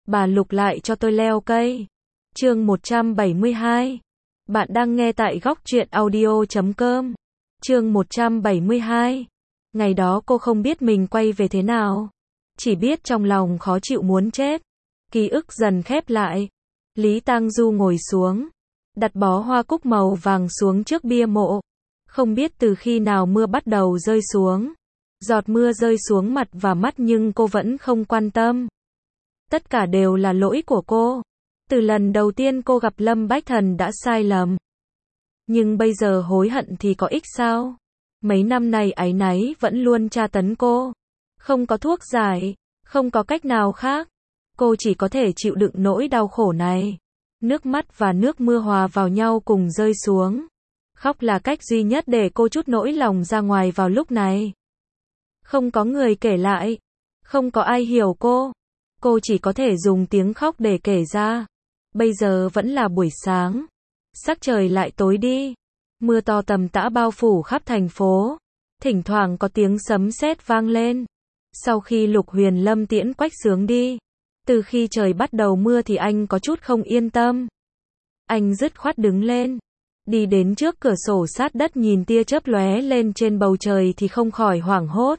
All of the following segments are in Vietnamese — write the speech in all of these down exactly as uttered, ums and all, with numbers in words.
bà Lục lại cho tôi leo cây. Chương một trăm bảy mươi hai. Bạn đang nghe tại góc truyện audio chấm com. Chương một trăm bảy mươi hai. Ngày đó cô không biết mình quay về thế nào. Chỉ biết trong lòng khó chịu muốn chết. Ký ức dần khép lại. Lý Tang Du ngồi xuống. Đặt bó hoa cúc màu vàng xuống trước bia mộ. Không biết từ khi nào mưa bắt đầu rơi xuống. Giọt mưa rơi xuống mặt và mắt nhưng cô vẫn không quan tâm. Tất cả đều là lỗi của cô. Từ lần đầu tiên cô gặp Lâm Bách Thần đã sai lầm. Nhưng bây giờ hối hận thì có ích sao? Mấy năm này áy náy vẫn luôn tra tấn cô. Không có thuốc giải, không có cách nào khác. Cô chỉ có thể chịu đựng nỗi đau khổ này. Nước mắt và nước mưa hòa vào nhau cùng rơi xuống. Khóc là cách duy nhất để cô trút nỗi lòng ra ngoài vào lúc này. Không có người kể lại. Không có ai hiểu cô. Cô chỉ có thể dùng tiếng khóc để kể ra. Bây giờ vẫn là buổi sáng. Sắc trời lại tối đi. Mưa to tầm tã bao phủ khắp thành phố. Thỉnh thoảng có tiếng sấm sét vang lên. Sau khi Lục Huyền Lâm tiễn Quách Sướng đi. Từ khi trời bắt đầu mưa thì anh có chút không yên tâm. Anh dứt khoát đứng lên. Đi đến trước cửa sổ sát đất nhìn tia chớp lóe lên trên bầu trời thì không khỏi hoảng hốt.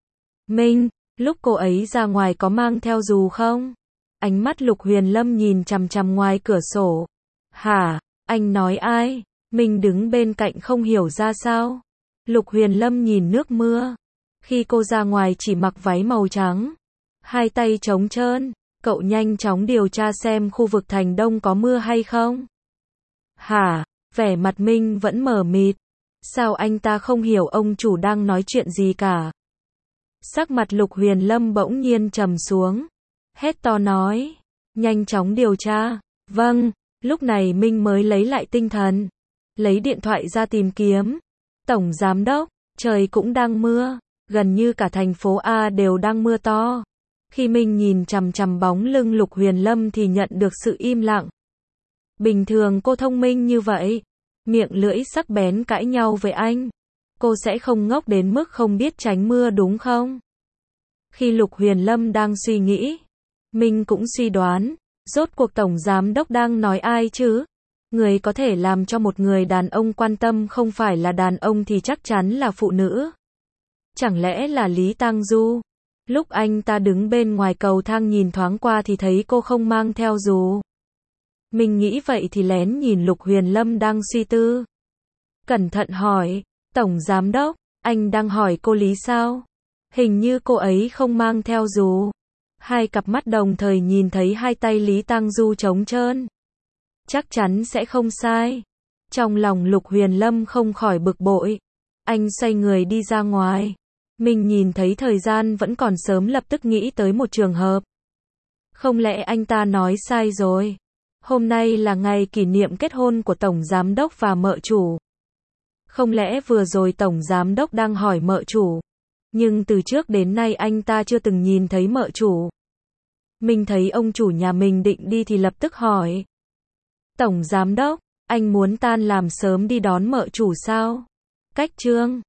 Minh, lúc cô ấy ra ngoài có mang theo dù không? Ánh mắt Lục Huyền Lâm nhìn chằm chằm ngoài cửa sổ. Hả? Anh nói ai? Minh đứng bên cạnh không hiểu ra sao. Lục Huyền Lâm nhìn nước mưa. Khi cô ra ngoài chỉ mặc váy màu trắng. Hai tay trống trơn. Cậu nhanh chóng điều tra xem khu vực thành Đông có mưa hay không. Hả? Vẻ mặt Minh vẫn mờ mịt. Sao anh ta không hiểu ông chủ đang nói chuyện gì cả? Sắc mặt Lục Huyền Lâm bỗng nhiên trầm xuống. Hét to nói. Nhanh chóng điều tra. Vâng. Lúc này Minh mới lấy lại tinh thần. Lấy điện thoại ra tìm kiếm. Tổng giám đốc. Trời cũng đang mưa. Gần như cả thành phố A đều đang mưa to. Khi Minh nhìn chằm chằm bóng lưng Lục Huyền Lâm thì nhận được sự im lặng. Bình thường cô thông minh như vậy. Miệng lưỡi sắc bén cãi nhau với anh. Cô sẽ không ngốc đến mức không biết tránh mưa đúng không? Khi Lục Huyền Lâm đang suy nghĩ. Minh cũng suy đoán. Rốt cuộc tổng giám đốc đang nói ai chứ? Người có thể làm cho một người đàn ông quan tâm không phải là đàn ông thì chắc chắn là phụ nữ. Chẳng lẽ là Lý Tang Du? Lúc anh ta đứng bên ngoài cầu thang nhìn thoáng qua thì thấy cô không mang theo dù. Mình nghĩ vậy thì lén nhìn Lục Huyền Lâm đang suy tư. Cẩn thận hỏi, Tổng Giám Đốc, anh đang hỏi cô Lý sao? Hình như cô ấy không mang theo dù. Hai cặp mắt đồng thời nhìn thấy hai tay Lý Tang Du trống trơn. Chắc chắn sẽ không sai. Trong lòng Lục Huyền Lâm không khỏi bực bội. Anh xoay người đi ra ngoài. Mình nhìn thấy thời gian vẫn còn sớm lập tức nghĩ tới một trường hợp. Không lẽ anh ta nói sai rồi? Hôm nay là ngày kỷ niệm kết hôn của Tổng Giám Đốc và mợ chủ. Không lẽ vừa rồi Tổng Giám Đốc đang hỏi mợ chủ? Nhưng từ trước đến nay anh ta chưa từng nhìn thấy mợ chủ. Mình thấy ông chủ nhà mình định đi thì lập tức hỏi. Tổng Giám Đốc, anh muốn tan làm sớm đi đón mợ chủ sao? Cách Trương,